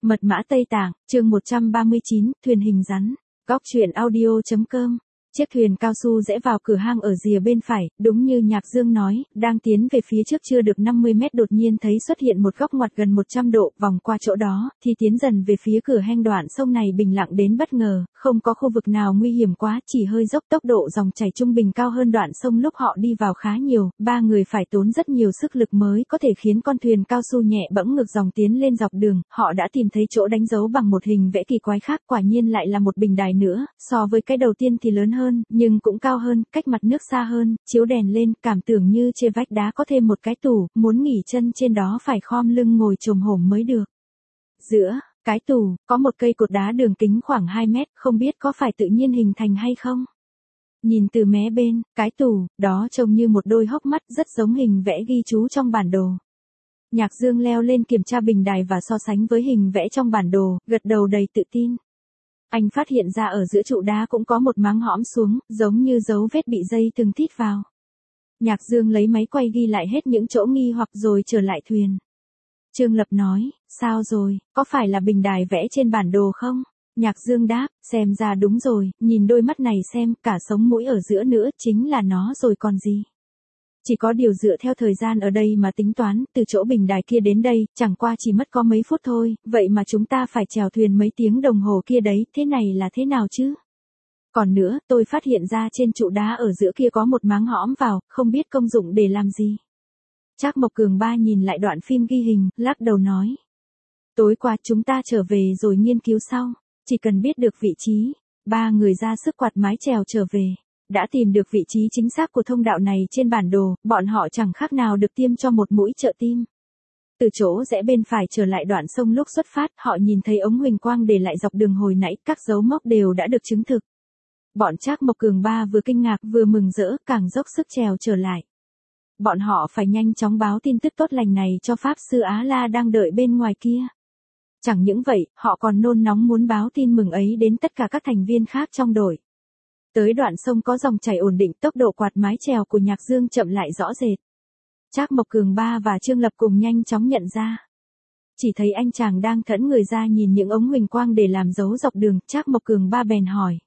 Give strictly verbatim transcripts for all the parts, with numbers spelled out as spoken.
Mật mã Tây Tạng, chương một trăm ba mươi chín, thuyền hình rắn. Góc truyện audio chấm com. Chiếc thuyền cao su rẽ vào cửa hang ở rìa bên phải, đúng như Nhạc Dương nói, đang tiến về phía trước chưa được năm mươi mét đột nhiên thấy xuất hiện một góc ngoặt gần một trăm độ, vòng qua chỗ đó, thì tiến dần về phía cửa hang. Đoạn sông này bình lặng đến bất ngờ, không có khu vực nào nguy hiểm quá, chỉ hơi dốc, tốc độ dòng chảy trung bình cao hơn đoạn sông lúc họ đi vào khá nhiều, ba người phải tốn rất nhiều sức lực mới có thể khiến con thuyền cao su nhẹ bẫng ngược dòng tiến lên dọc đường. Họ đã tìm thấy chỗ đánh dấu bằng một hình vẽ kỳ quái khác, quả nhiên lại là một bình đài nữa, so với cái đầu tiên thì lớn hơn, nhưng cũng cao hơn, cách mặt nước xa hơn, chiếu đèn lên, cảm tưởng như trên vách đá có thêm một cái tủ, muốn nghỉ chân trên đó phải khom lưng ngồi chồm hổm mới được. Giữa cái tủ, có một cây cột đá đường kính khoảng hai mét, không biết có phải tự nhiên hình thành hay không. Nhìn từ mé bên, cái tủ, đó trông như một đôi hốc mắt, rất giống hình vẽ ghi chú trong bản đồ. Nhạc Dương leo lên kiểm tra bình đài và so sánh với hình vẽ trong bản đồ, gật đầu đầy tự tin. Anh phát hiện ra ở giữa trụ đá cũng có một máng hõm xuống, giống như dấu vết bị dây thừng thít vào. Nhạc Dương lấy máy quay ghi lại hết những chỗ nghi hoặc rồi trở lại thuyền. Trương Lập nói, sao rồi, có phải là bình đài vẽ trên bản đồ không? Nhạc Dương đáp, xem ra đúng rồi, nhìn đôi mắt này xem, cả sống mũi ở giữa nữa, chính là nó rồi còn gì. Chỉ có điều dựa theo thời gian ở đây mà tính toán, từ chỗ bình đài kia đến đây, chẳng qua chỉ mất có mấy phút thôi, vậy mà chúng ta phải chèo thuyền mấy tiếng đồng hồ kia đấy, thế này là thế nào chứ? Còn nữa, tôi phát hiện ra trên trụ đá ở giữa kia có một máng hõm vào, không biết công dụng để làm gì. Trác Mộc Cường Ba nhìn lại đoạn phim ghi hình, lắc đầu nói. Tối qua chúng ta trở về rồi nghiên cứu sau, chỉ cần biết được vị trí, ba người ra sức quạt mái chèo trở về. Đã tìm được vị trí chính xác của thông đạo này trên bản đồ, bọn họ chẳng khác nào được tiêm cho một mũi trợ tim. Từ chỗ rẽ bên phải trở lại đoạn sông lúc xuất phát, họ nhìn thấy ống huỳnh quang để lại dọc đường hồi nãy, các dấu mốc đều đã được chứng thực. Bọn Trác Mộc Cường Ba vừa kinh ngạc vừa mừng rỡ, càng dốc sức trèo trở lại. Bọn họ phải nhanh chóng báo tin tức tốt lành này cho Pháp Sư Á La đang đợi bên ngoài kia. Chẳng những vậy, họ còn nôn nóng muốn báo tin mừng ấy đến tất cả các thành viên khác trong đội. Tới đoạn sông có dòng chảy ổn định, tốc độ quạt mái chèo của Nhạc Dương chậm lại rõ rệt. Trác Mộc Cường Ba và Trương Lập cùng nhanh chóng nhận ra. Chỉ thấy anh chàng đang thẫn người ra nhìn những ống huỳnh quang để làm dấu dọc đường, Trác Mộc Cường Ba bèn hỏi.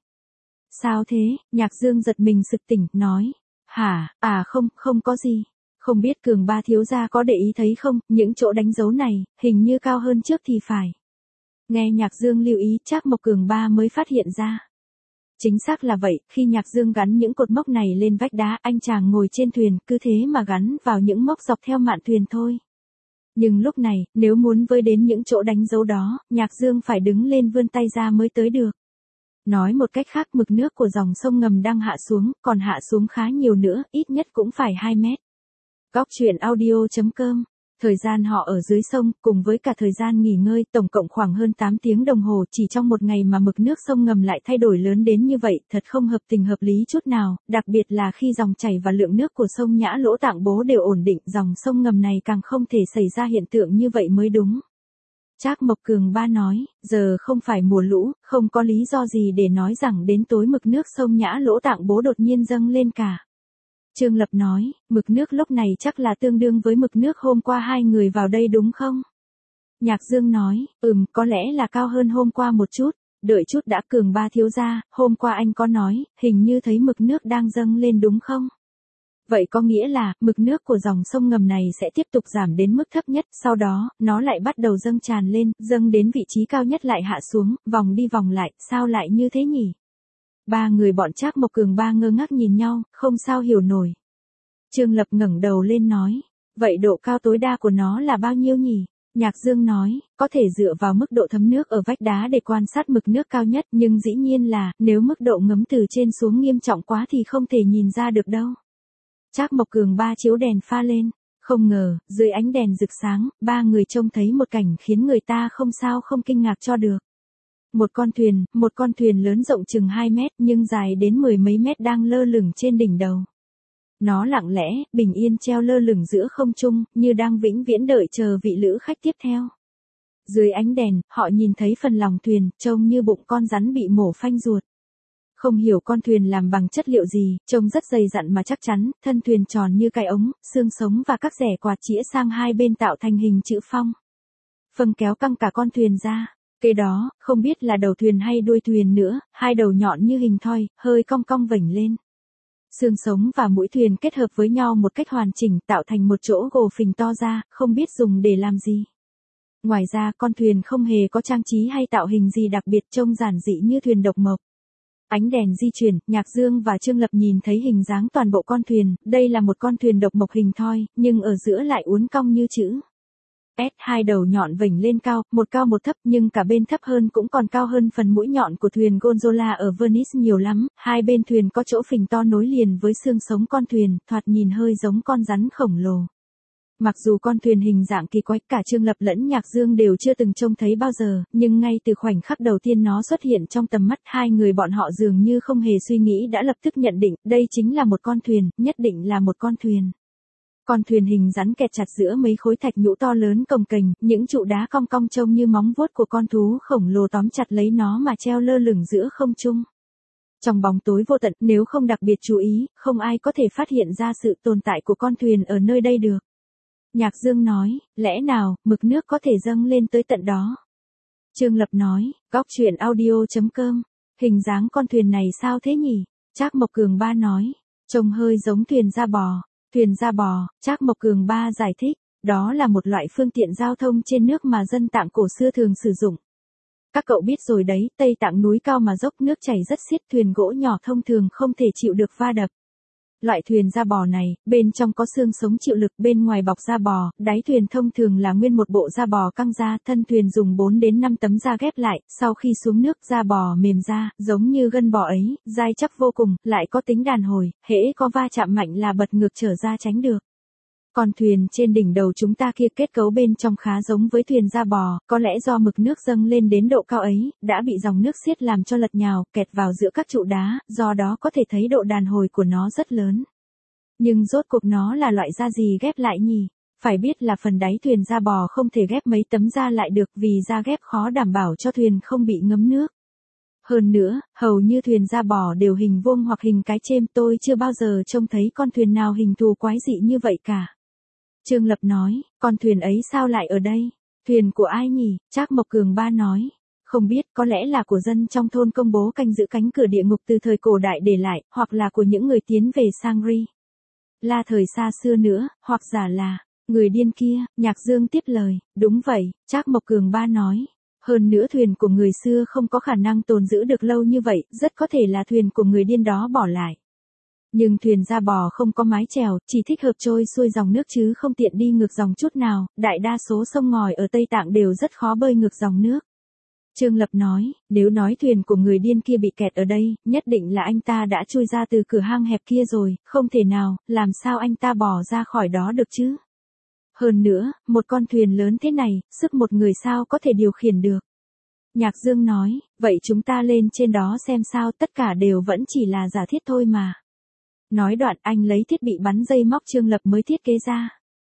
Sao thế? Nhạc Dương giật mình sực tỉnh, nói. Hả, à không, không có gì. Không biết Cường Ba thiếu gia có để ý thấy không, những chỗ đánh dấu này, hình như cao hơn trước thì phải. Nghe Nhạc Dương lưu ý, Trác Mộc Cường Ba mới phát hiện ra. Chính xác là vậy, khi Nhạc Dương gắn những cột mốc này lên vách đá, anh chàng ngồi trên thuyền, cứ thế mà gắn vào những mốc dọc theo mạn thuyền thôi. Nhưng lúc này, nếu muốn với đến những chỗ đánh dấu đó, Nhạc Dương phải đứng lên vươn tay ra mới tới được. Nói một cách khác, mực nước của dòng sông ngầm đang hạ xuống, còn hạ xuống khá nhiều nữa, ít nhất cũng phải hai mét. Góc truyện audio chấm com. Thời gian họ ở dưới sông, cùng với cả thời gian nghỉ ngơi, tổng cộng khoảng hơn tám tiếng đồng hồ, chỉ trong một ngày mà mực nước sông ngầm lại thay đổi lớn đến như vậy, thật không hợp tình hợp lý chút nào, đặc biệt là khi dòng chảy và lượng nước của sông Nhã Lỗ Tạng Bố đều ổn định, dòng sông ngầm này càng không thể xảy ra hiện tượng như vậy mới đúng. Trác Mộc Cường Ba nói, giờ không phải mùa lũ, không có lý do gì để nói rằng đến tối mực nước sông Nhã Lỗ Tạng Bố đột nhiên dâng lên cả. Trương Lập nói, mực nước lúc này chắc là tương đương với mực nước hôm qua hai người vào đây đúng không? Nhạc Dương nói, ừm, có lẽ là cao hơn hôm qua một chút, đợi chút đã. Cường Ba thiếu gia, hôm qua anh có nói, hình như thấy mực nước đang dâng lên đúng không? Vậy có nghĩa là, mực nước của dòng sông ngầm này sẽ tiếp tục giảm đến mức thấp nhất, sau đó, nó lại bắt đầu dâng tràn lên, dâng đến vị trí cao nhất lại hạ xuống, vòng đi vòng lại, sao lại như thế nhỉ? Ba người bọn Trác Mộc Cường Ba ngơ ngác nhìn nhau, không sao hiểu nổi. Trương Lập ngẩng đầu lên nói, vậy độ cao tối đa của nó là bao nhiêu nhỉ? Nhạc Dương nói, có thể dựa vào mức độ thấm nước ở vách đá để quan sát mực nước cao nhất, nhưng dĩ nhiên là, nếu mức độ ngấm từ trên xuống nghiêm trọng quá thì không thể nhìn ra được đâu. Trác Mộc Cường Ba chiếu đèn pha lên, không ngờ, dưới ánh đèn rực sáng, ba người trông thấy một cảnh khiến người ta không sao không kinh ngạc cho được. Một con thuyền, một con thuyền lớn rộng chừng hai mét nhưng dài đến mười mấy mét đang lơ lửng trên đỉnh đầu. Nó lặng lẽ, bình yên treo lơ lửng giữa không trung, như đang vĩnh viễn đợi chờ vị lữ khách tiếp theo. Dưới ánh đèn, họ nhìn thấy phần lòng thuyền, trông như bụng con rắn bị mổ phanh ruột. Không hiểu con thuyền làm bằng chất liệu gì, trông rất dày dặn mà chắc chắn, thân thuyền tròn như cái ống, xương sống và các rẻ quạt chĩa sang hai bên tạo thành hình chữ phong. phâng kéo căng cả con thuyền ra. Kế đó, không biết là đầu thuyền hay đuôi thuyền nữa, hai đầu nhọn như hình thoi, hơi cong cong vểnh lên. Xương sống và mũi thuyền kết hợp với nhau một cách hoàn chỉnh tạo thành một chỗ gồ phình to ra, không biết dùng để làm gì. Ngoài ra con thuyền không hề có trang trí hay tạo hình gì đặc biệt, trông giản dị như thuyền độc mộc. Ánh đèn di chuyển, Nhạc Dương và Trương Lập nhìn thấy hình dáng toàn bộ con thuyền, đây là một con thuyền độc mộc hình thoi, nhưng ở giữa lại uốn cong như chữ S, hai đầu nhọn vểnh lên cao, một cao một thấp, nhưng cả bên thấp hơn cũng còn cao hơn phần mũi nhọn của thuyền gondola ở Venice nhiều lắm, hai bên thuyền có chỗ phình to nối liền với xương sống con thuyền, thoạt nhìn hơi giống con rắn khổng lồ. Mặc dù con thuyền hình dạng kỳ quái, cả Trương Lập lẫn Nhạc Dương đều chưa từng trông thấy bao giờ, nhưng ngay từ khoảnh khắc đầu tiên nó xuất hiện trong tầm mắt, hai người bọn họ dường như không hề suy nghĩ đã lập tức nhận định, đây chính là một con thuyền, nhất định là một con thuyền. Con thuyền hình rắn kẹt chặt giữa mấy khối thạch nhũ to lớn cồng kềnh, những trụ đá cong cong trông như móng vuốt của con thú khổng lồ tóm chặt lấy nó mà treo lơ lửng giữa không trung. Trong bóng tối vô tận, nếu không đặc biệt chú ý, không ai có thể phát hiện ra sự tồn tại của con thuyền ở nơi đây được. Nhạc Dương nói, lẽ nào, mực nước có thể dâng lên tới tận đó? Trương Lập nói, góc truyện audio chấm com, hình dáng con thuyền này sao thế nhỉ? Trác Mộc Cường Ba nói, trông hơi giống thuyền da bò. Thuyền da bò, Trác Mộc Cường Ba giải thích, đó là một loại phương tiện giao thông trên nước mà dân Tạng cổ xưa thường sử dụng. Các cậu biết rồi đấy, Tây Tạng núi cao mà dốc, nước chảy rất xiết, thuyền gỗ nhỏ thông thường không thể chịu được va đập. Loại thuyền da bò này, bên trong có xương sống chịu lực, bên ngoài bọc da bò, đáy thuyền thông thường là nguyên một bộ da bò căng ra, thân thuyền dùng bốn đến năm tấm da ghép lại, sau khi xuống nước da bò mềm ra, giống như gân bò ấy, dai chắc vô cùng, lại có tính đàn hồi, hễ có va chạm mạnh là bật ngược trở ra tránh được. Còn thuyền trên đỉnh đầu chúng ta kia kết cấu bên trong khá giống với thuyền da bò, có lẽ do mực nước dâng lên đến độ cao ấy, đã bị dòng nước xiết làm cho lật nhào, kẹt vào giữa các trụ đá, do đó có thể thấy độ đàn hồi của nó rất lớn. Nhưng rốt cuộc nó là loại da gì ghép lại nhỉ? Phải biết là phần đáy thuyền da bò không thể ghép mấy tấm da lại được vì da ghép khó đảm bảo cho thuyền không bị ngấm nước. Hơn nữa, hầu như thuyền da bò đều hình vuông hoặc hình cái chêm, tôi chưa bao giờ trông thấy con thuyền nào hình thù quái dị như vậy cả. Trương Lập nói, con thuyền ấy sao lại ở đây? Thuyền của ai nhỉ? Trác Mộc Cường Ba nói, không biết, có lẽ là của dân trong thôn công bố canh giữ cánh cửa địa ngục từ thời cổ đại để lại, hoặc là của những người tiến về Sangri La thời xa xưa nữa, hoặc giả là người điên kia. Nhạc Dương tiếp lời, đúng vậy, Trác Mộc Cường Ba nói. Hơn nữa thuyền của người xưa không có khả năng tồn giữ được lâu như vậy, rất có thể là thuyền của người điên đó bỏ lại. Nhưng thuyền da bò không có mái chèo, chỉ thích hợp trôi xuôi dòng nước chứ không tiện đi ngược dòng chút nào, đại đa số sông ngòi ở Tây Tạng đều rất khó bơi ngược dòng nước. Trương Lập nói, nếu nói thuyền của người điên kia bị kẹt ở đây, nhất định là anh ta đã chui ra từ cửa hang hẹp kia rồi, không thể nào, làm sao anh ta bò ra khỏi đó được chứ? Hơn nữa, một con thuyền lớn thế này, sức một người sao có thể điều khiển được? Nhạc Dương nói, vậy chúng ta lên trên đó xem sao, tất cả đều vẫn chỉ là giả thiết thôi mà. Nói đoạn anh lấy thiết bị bắn dây móc Trương Lập mới thiết kế ra.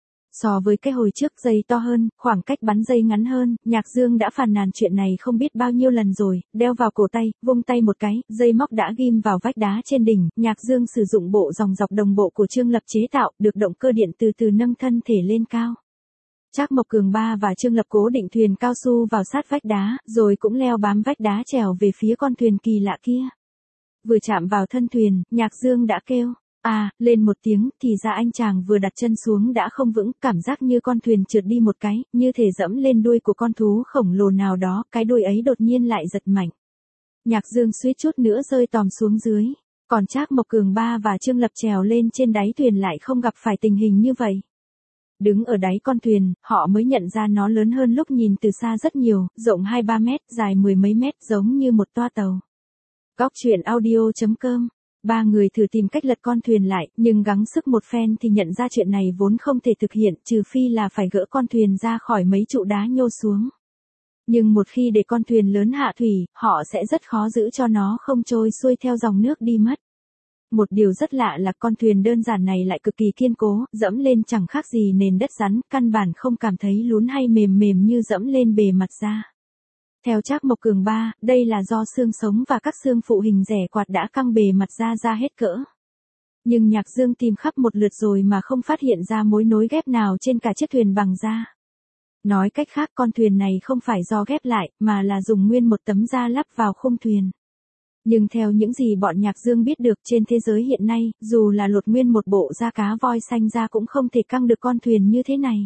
So với cái hồi trước dây to hơn, khoảng cách bắn dây ngắn hơn, Nhạc Dương đã phàn nàn chuyện này không biết bao nhiêu lần rồi, đeo vào cổ tay, vung tay một cái, dây móc đã ghim vào vách đá trên đỉnh, Nhạc Dương sử dụng bộ dòng dọc đồng bộ của Trương Lập chế tạo, được động cơ điện từ từ nâng thân thể lên cao. Trác Mộc Cường Ba và Trương Lập cố định thuyền cao su vào sát vách đá, rồi cũng leo bám vách đá trèo về phía con thuyền kỳ lạ kia. Vừa chạm vào thân thuyền, Nhạc Dương đã kêu, à, lên một tiếng, thì ra anh chàng vừa đặt chân xuống đã không vững, cảm giác như con thuyền trượt đi một cái, như thể dẫm lên đuôi của con thú khổng lồ nào đó, cái đuôi ấy đột nhiên lại giật mạnh. Nhạc Dương suýt chút nữa rơi tòm xuống dưới, còn Trác Mộc Cường Ba và Trương Lập trèo lên trên đáy thuyền lại không gặp phải tình hình như vậy. Đứng ở đáy con thuyền, họ mới nhận ra nó lớn hơn lúc nhìn từ xa rất nhiều, rộng hai ba mét, dài mười mấy mét, giống như một toa tàu. Góc truyện audio chấm com. Ba người thử tìm cách lật con thuyền lại, nhưng gắng sức một phen thì nhận ra chuyện này vốn không thể thực hiện, trừ phi là phải gỡ con thuyền ra khỏi mấy trụ đá nhô xuống. Nhưng một khi để con thuyền lớn hạ thủy, họ sẽ rất khó giữ cho nó không trôi xuôi theo dòng nước đi mất. Một điều rất lạ là con thuyền đơn giản này lại cực kỳ kiên cố, dẫm lên chẳng khác gì nền đất rắn, căn bản không cảm thấy lún hay mềm mềm như dẫm lên bề mặt da. Theo Trác Mộc Cường Ba, đây là do xương sống và các xương phụ hình rẻ quạt đã căng bề mặt da ra hết cỡ. Nhưng Nhạc Dương tìm khắp một lượt rồi mà không phát hiện ra mối nối ghép nào trên cả chiếc thuyền bằng da. Nói cách khác con thuyền này không phải do ghép lại, mà là dùng nguyên một tấm da lắp vào khung thuyền. Nhưng theo những gì bọn Nhạc Dương biết được trên thế giới hiện nay, dù là lột nguyên một bộ da cá voi xanh ra cũng không thể căng được con thuyền như thế này.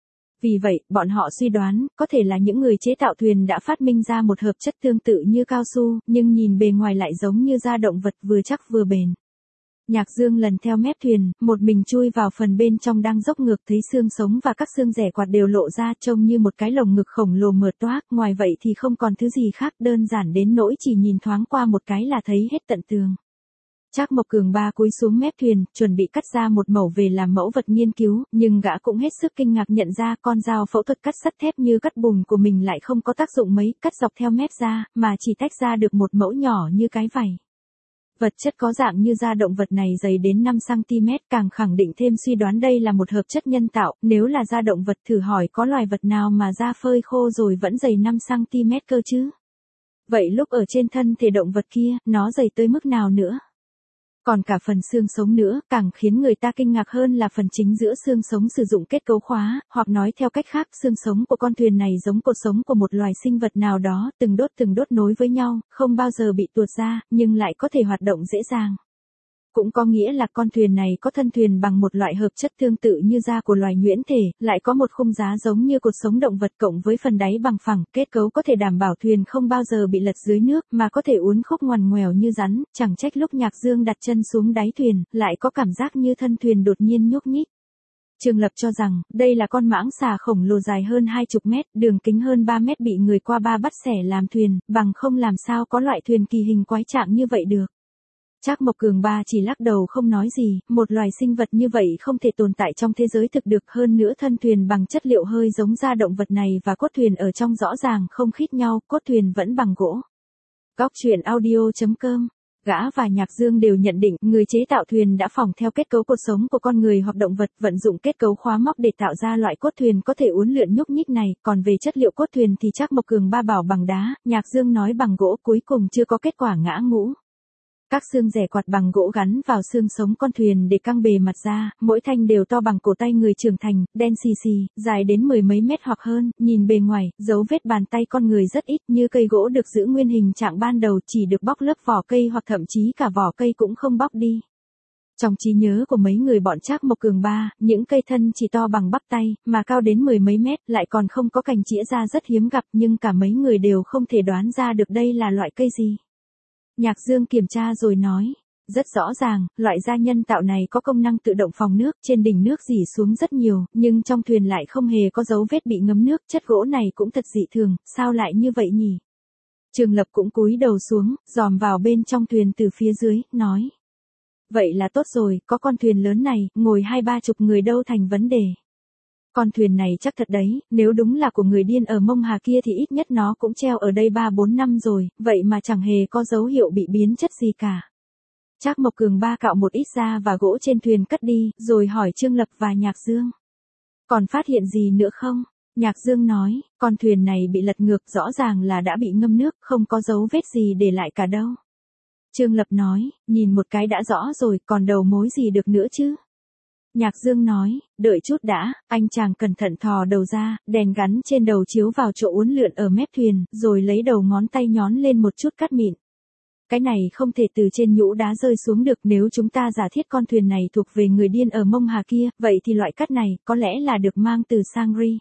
Vì vậy, bọn họ suy đoán, có thể là những người chế tạo thuyền đã phát minh ra một hợp chất tương tự như cao su, nhưng nhìn bề ngoài lại giống như da động vật vừa chắc vừa bền. Nhạc Dương lần theo mép thuyền, một mình chui vào phần bên trong đang dốc ngược, thấy xương sống và các xương rẻ quạt đều lộ ra, trông như một cái lồng ngực khổng lồ mở toác, ngoài vậy thì không còn thứ gì khác, đơn giản đến nỗi chỉ nhìn thoáng qua một cái là thấy hết tận tường. Trác Mộc Cường Ba cúi xuống mép thuyền, chuẩn bị cắt ra một mẩu về làm mẫu vật nghiên cứu, nhưng gã cũng hết sức kinh ngạc nhận ra con dao phẫu thuật cắt sắt thép như cắt bùn của mình lại không có tác dụng mấy, cắt dọc theo mép ra, mà chỉ tách ra được một mẫu nhỏ như cái vảy. Vật chất có dạng như da động vật này dày đến năm xăng ti mét, càng khẳng định thêm suy đoán đây là một hợp chất nhân tạo, nếu là da động vật thử hỏi có loài vật nào mà da phơi khô rồi vẫn dày năm xăng ti mét cơ chứ? Vậy lúc ở trên thân thể động vật kia, nó dày tới mức nào nữa? Còn cả phần xương sống nữa, càng khiến người ta kinh ngạc hơn là phần chính giữa xương sống sử dụng kết cấu khóa, hoặc nói theo cách khác, xương sống của con thuyền này giống cột sống của một loài sinh vật nào đó, từng đốt từng đốt nối với nhau, không bao giờ bị tuột ra, nhưng lại có thể hoạt động dễ dàng. Cũng có nghĩa là con thuyền này có thân thuyền bằng một loại hợp chất tương tự như da của loài nhuyễn thể, lại có một khung giá giống như cột sống động vật cộng với phần đáy bằng phẳng, kết cấu có thể đảm bảo thuyền không bao giờ bị lật dưới nước, mà có thể uốn khúc ngoằn ngoèo như rắn, chẳng trách lúc Nhạc Dương đặt chân xuống đáy thuyền, lại có cảm giác như thân thuyền đột nhiên nhúc nhích. Trương Lập cho rằng, đây là con mãng xà khổng lồ dài hơn hai mươi mét, đường kính hơn ba mét bị người qua ba bắt xẻ làm thuyền, bằng không làm sao có loại thuyền kỳ hình quái trạng như vậy được. Trác Mộc Cường Ba chỉ lắc đầu không nói gì, một loài sinh vật như vậy không thể tồn tại trong thế giới thực được, hơn nữa thân thuyền bằng chất liệu hơi giống da động vật này và cốt thuyền ở trong rõ ràng không khít nhau, cốt thuyền vẫn bằng gỗ. Góc truyện audio chấm com. Gã và Nhạc Dương đều nhận định người chế tạo thuyền đã phỏng theo kết cấu cột sống của con người hoặc động vật, vận dụng kết cấu khóa móc để tạo ra loại cốt thuyền có thể uốn lượn nhúc nhích này, còn về chất liệu cốt thuyền thì Trác Mộc Cường Ba bảo bằng đá, Nhạc Dương nói bằng gỗ, cuối cùng chưa có kết quả ngã ngũ. Các xương rẻ quạt bằng gỗ gắn vào xương sống con thuyền để căng bề mặt ra, mỗi thanh đều to bằng cổ tay người trưởng thành, đen xì xì, dài đến mười mấy mét hoặc hơn, nhìn bề ngoài, dấu vết bàn tay con người rất ít, như cây gỗ được giữ nguyên hình trạng ban đầu, chỉ được bóc lớp vỏ cây hoặc thậm chí cả vỏ cây cũng không bóc đi. Trong trí nhớ của mấy người bọn Trác Mộc Cường Ba, những cây thân chỉ to bằng bắp tay, mà cao đến mười mấy mét, lại còn không có cành chĩa ra rất hiếm gặp, nhưng cả mấy người đều không thể đoán ra được đây là loại cây gì. Nhạc Dương kiểm tra rồi nói, rất rõ ràng, loại da nhân tạo này có công năng tự động phòng nước, trên đỉnh nước rỉ xuống rất nhiều, nhưng trong thuyền lại không hề có dấu vết bị ngấm nước, chất gỗ này cũng thật dị thường, sao lại như vậy nhỉ? Trường Lập cũng cúi đầu xuống, dòm vào bên trong thuyền từ phía dưới, nói. Vậy là tốt rồi, có con thuyền lớn này, ngồi hai ba chục người đâu thành vấn đề. Con thuyền này chắc thật đấy, nếu đúng là của người điên ở Mông Hà kia thì ít nhất nó cũng treo ở đây ba bốn năm rồi, vậy mà chẳng hề có dấu hiệu bị biến chất gì cả. Trác Mộc Cường Ba cạo một ít da và gỗ trên thuyền cất đi, rồi hỏi Trương Lập và Nhạc Dương. Còn phát hiện gì nữa không? Nhạc Dương nói, con thuyền này bị lật ngược, rõ ràng là đã bị ngâm nước, không có dấu vết gì để lại cả đâu. Trương Lập nói, nhìn một cái đã rõ rồi, còn đầu mối gì được nữa chứ? Nhạc Dương nói, đợi chút đã, anh chàng cẩn thận thò đầu ra, đèn gắn trên đầu chiếu vào chỗ uốn lượn ở mép thuyền, rồi lấy đầu ngón tay nhón lên một chút cát mịn. Cái này không thể từ trên nhũ đá rơi xuống được, nếu chúng ta giả thiết con thuyền này thuộc về người điên ở Mông Hà kia, vậy thì loại cát này, có lẽ là được mang từ Sangri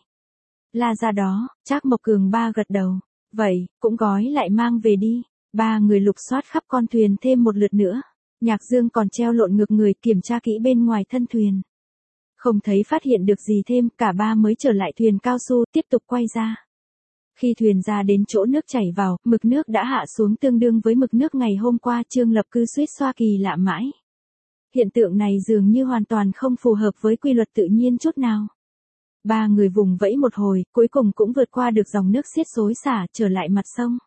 La ra đó. Trác Mộc Cường Ba gật đầu, vậy, cũng gói lại mang về đi. Ba người lục soát khắp con thuyền thêm một lượt nữa. Nhạc Dương còn treo lộn ngược người kiểm tra kỹ bên ngoài thân thuyền. Không thấy phát hiện được gì thêm, cả ba mới trở lại thuyền cao su, tiếp tục quay ra. Khi thuyền ra đến chỗ nước chảy vào, mực nước đã hạ xuống tương đương với mực nước ngày hôm qua, Trương Lập cứ suýt xoa kỳ lạ mãi. Hiện tượng này dường như hoàn toàn không phù hợp với quy luật tự nhiên chút nào. Ba người vùng vẫy một hồi, cuối cùng cũng vượt qua được dòng nước xiết xối xả, trở lại mặt sông.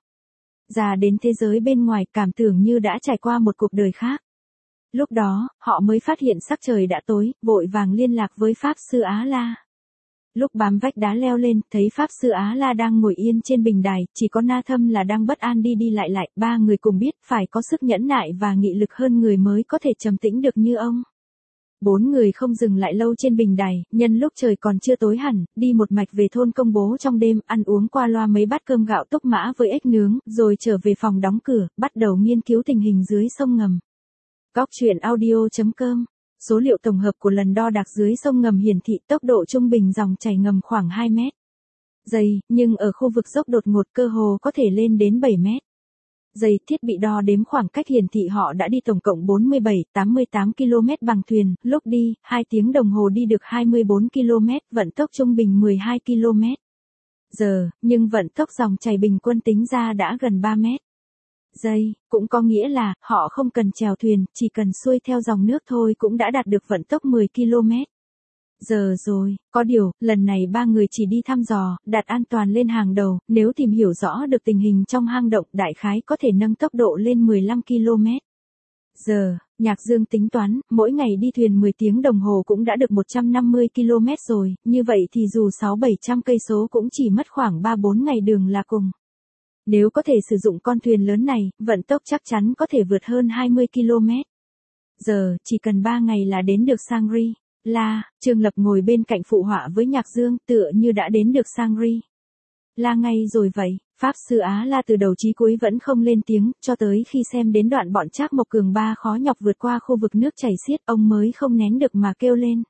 Ra đến thế giới bên ngoài, cảm tưởng như đã trải qua một cuộc đời khác. Lúc đó, họ mới phát hiện sắc trời đã tối, vội vàng liên lạc với Pháp Sư Á La. Lúc bám vách đá leo lên, thấy Pháp Sư Á La đang ngồi yên trên bình đài, chỉ có Na Thâm là đang bất an đi đi lại lại, ba người cùng biết phải có sức nhẫn nại và nghị lực hơn người mới có thể trầm tĩnh được như ông. Bốn người không dừng lại lâu trên bình đài, nhân lúc trời còn chưa tối hẳn, đi một mạch về thôn Công Bố trong đêm, ăn uống qua loa mấy bát cơm gạo túc mã với ếch nướng, rồi trở về phòng đóng cửa, bắt đầu nghiên cứu tình hình dưới sông ngầm. Góc truyện audio chấm com. Số liệu tổng hợp của lần đo đạc dưới sông ngầm hiển thị tốc độ trung bình dòng chảy ngầm khoảng hai mét giây, nhưng ở khu vực dốc đột ngột cơ hồ có thể lên đến bảy mét giây. Thiết bị đo đếm khoảng cách hiển thị họ đã đi tổng cộng bốn mươi bảy phẩy tám mươi tám ki lô mét bằng thuyền, lúc đi, hai tiếng đồng hồ đi được hai mươi bốn ki lô mét, vận tốc trung bình mười hai ki lô mét giờ, nhưng vận tốc dòng chảy bình quân tính ra đã gần ba mét giây, cũng có nghĩa là, họ không cần chèo thuyền, chỉ cần xuôi theo dòng nước thôi cũng đã đạt được vận tốc mười ki lô mét giờ rồi. Có điều, lần này ba người chỉ đi thăm dò, đặt an toàn lên hàng đầu, nếu tìm hiểu rõ được tình hình trong hang động, đại khái có thể nâng tốc độ lên mười lăm ki lô mét giờ. Nhạc Dương tính toán, mỗi ngày đi thuyền mười tiếng đồng hồ cũng đã được một trăm năm mươi ki lô mét rồi, như vậy thì dù sáu bảy trăm cây số cũng chỉ mất khoảng ba bốn ngày đường là cùng. Nếu có thể sử dụng con thuyền lớn này, vận tốc chắc chắn có thể vượt hơn hai mươi ki lô mét giờ, chỉ cần ba ngày là đến được Sangri La. Trương Lập ngồi bên cạnh phụ họa với Nhạc Dương, tựa như đã đến được Sangri La ngay rồi vậy. Pháp sư Á La từ đầu chí cuối vẫn không lên tiếng, cho tới khi xem đến đoạn bọn Trác Mộc Cường ba khó nhọc vượt qua khu vực nước chảy xiết, ông mới không nén được mà kêu lên.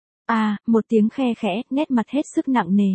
À, một tiếng khe khẽ, nét mặt hết sức nặng nề.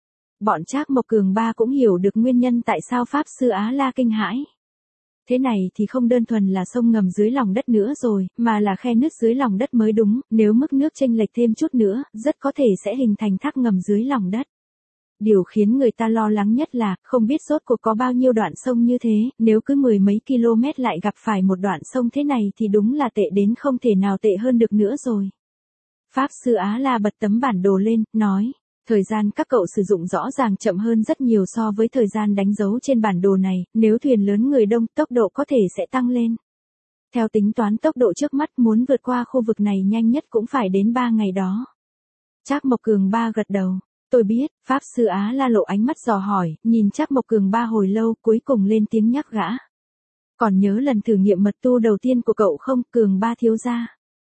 Bọn Trác Mộc Cường ba cũng hiểu được nguyên nhân tại sao Pháp sư Á La kinh hãi. Thế này thì không đơn thuần là sông ngầm dưới lòng đất nữa rồi, mà là khe nứt dưới lòng đất mới đúng, nếu mức nước chênh lệch thêm chút nữa, rất có thể sẽ hình thành thác ngầm dưới lòng đất. Điều khiến người ta lo lắng nhất là, không biết rốt cuộc có bao nhiêu đoạn sông như thế, nếu cứ mười mấy km lại gặp phải một đoạn sông thế này thì đúng là tệ đến không thể nào tệ hơn được nữa rồi. Pháp sư Á La bật tấm bản đồ lên, nói. Thời gian các cậu sử dụng rõ ràng chậm hơn rất nhiều so với thời gian đánh dấu trên bản đồ này, nếu thuyền lớn người đông, tốc độ có thể sẽ tăng lên. Theo tính toán tốc độ trước mắt, muốn vượt qua khu vực này nhanh nhất cũng phải đến ba ngày đó. Trác Mộc Cường ba gật đầu. Tôi biết. Pháp sư Á La lộ ánh mắt dò hỏi, nhìn Trác Mộc Cường ba hồi lâu, cuối cùng lên tiếng nhắc gã. Còn nhớ lần thử nghiệm mật tu đầu tiên của cậu không, Cường ba thiếu gia?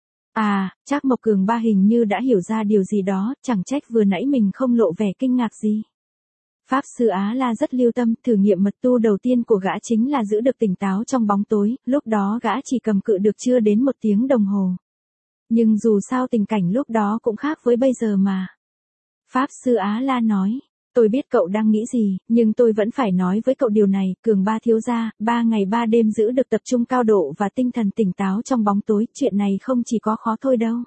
À, Trác Mộc Cường ba hình như đã hiểu ra điều gì đó, chẳng trách vừa nãy mình không lộ vẻ kinh ngạc gì. Pháp sư Á La rất lưu tâm, thử nghiệm mật tu đầu tiên của gã chính là giữ được tỉnh táo trong bóng tối, lúc đó gã chỉ cầm cự được chưa đến một tiếng đồng hồ. Nhưng dù sao tình cảnh lúc đó cũng khác với bây giờ mà. Pháp sư Á La nói, tôi biết cậu đang nghĩ gì, nhưng tôi vẫn phải nói với cậu điều này, Cường ba thiếu gia, ba ngày ba đêm giữ được tập trung cao độ và tinh thần tỉnh táo trong bóng tối, chuyện này không chỉ có khó thôi đâu.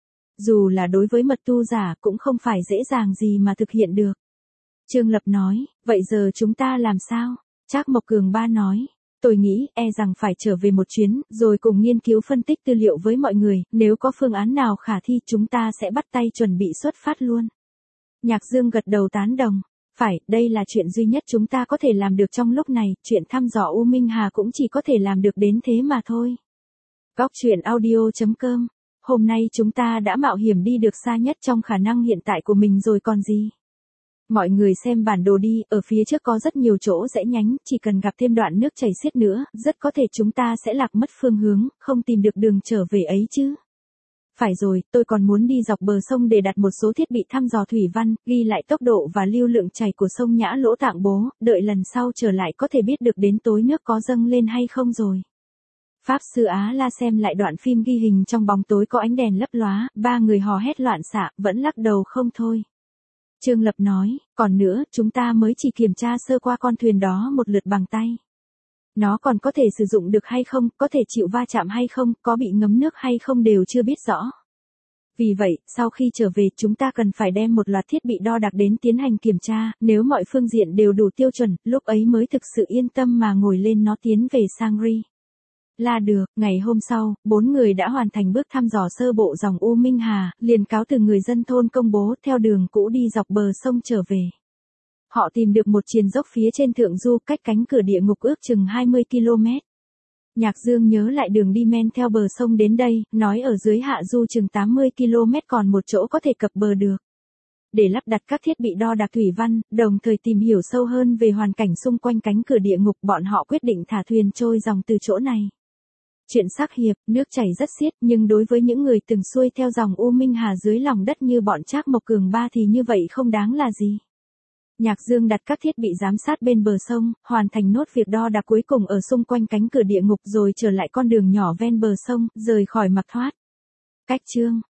Dù là đối với mật tu giả cũng không phải dễ dàng gì mà thực hiện được. Trương Lập nói, vậy giờ chúng ta làm sao? Trác Mộc Cường ba nói, tôi nghĩ e rằng phải trở về một chuyến, rồi cùng nghiên cứu phân tích tư liệu với mọi người, nếu có phương án nào khả thi chúng ta sẽ bắt tay chuẩn bị xuất phát luôn. Nhạc Dương gật đầu tán đồng. Phải, đây là chuyện duy nhất chúng ta có thể làm được trong lúc này, chuyện thăm dò U Minh Hà cũng chỉ có thể làm được đến thế mà thôi. Góc truyện audio chấm com. Hôm nay chúng ta đã mạo hiểm đi được xa nhất trong khả năng hiện tại của mình rồi còn gì. Mọi người xem bản đồ đi, ở phía trước có rất nhiều chỗ rẽ nhánh, chỉ cần gặp thêm đoạn nước chảy xiết nữa, rất có thể chúng ta sẽ lạc mất phương hướng, không tìm được đường trở về ấy chứ. Phải rồi, tôi còn muốn đi dọc bờ sông để đặt một số thiết bị thăm dò thủy văn, ghi lại tốc độ và lưu lượng chảy của sông Nhã Lỗ Tạng Bố, đợi lần sau trở lại có thể biết được đến tối nước có dâng lên hay không rồi. Pháp sư Á La xem lại đoạn phim ghi hình trong bóng tối có ánh đèn lấp lóa, ba người hò hét loạn xạ, vẫn lắc đầu không thôi. Trương Lập nói, còn nữa, chúng ta mới chỉ kiểm tra sơ qua con thuyền đó một lượt bằng tay. Nó còn có thể sử dụng được hay không, có thể chịu va chạm hay không, có bị ngấm nước hay không đều chưa biết rõ. Vì vậy, sau khi trở về chúng ta cần phải đem một loạt thiết bị đo đạc đến tiến hành kiểm tra, nếu mọi phương diện đều đủ tiêu chuẩn, lúc ấy mới thực sự yên tâm mà ngồi lên nó tiến về Sangri La được. Ngày hôm sau, bốn người đã hoàn thành bước thăm dò sơ bộ dòng U Minh Hà, liền cáo từ người dân thôn Công Bố theo đường cũ đi dọc bờ sông trở về. Họ tìm được một triền dốc phía trên thượng du cách cánh cửa địa ngục ước chừng hai mươi ki lô mét. Nhạc Dương nhớ lại đường đi men theo bờ sông đến đây, nói ở dưới hạ du chừng tám mươi ki lô mét còn một chỗ có thể cập bờ được. Để lắp đặt các thiết bị đo đạc thủy văn, đồng thời tìm hiểu sâu hơn về hoàn cảnh xung quanh cánh cửa địa ngục, bọn họ quyết định thả thuyền trôi dòng từ chỗ này. Chuyện sắc hiệp, nước chảy rất xiết, nhưng đối với những người từng xuôi theo dòng U Minh Hà dưới lòng đất như bọn Trác Mộc Cường ba thì như vậy không đáng là gì. Nhạc Dương đặt các thiết bị giám sát bên bờ sông, hoàn thành nốt việc đo đạc cuối cùng ở xung quanh cánh cửa địa ngục rồi trở lại con đường nhỏ ven bờ sông, rời khỏi Mặc Thoát. Cách chương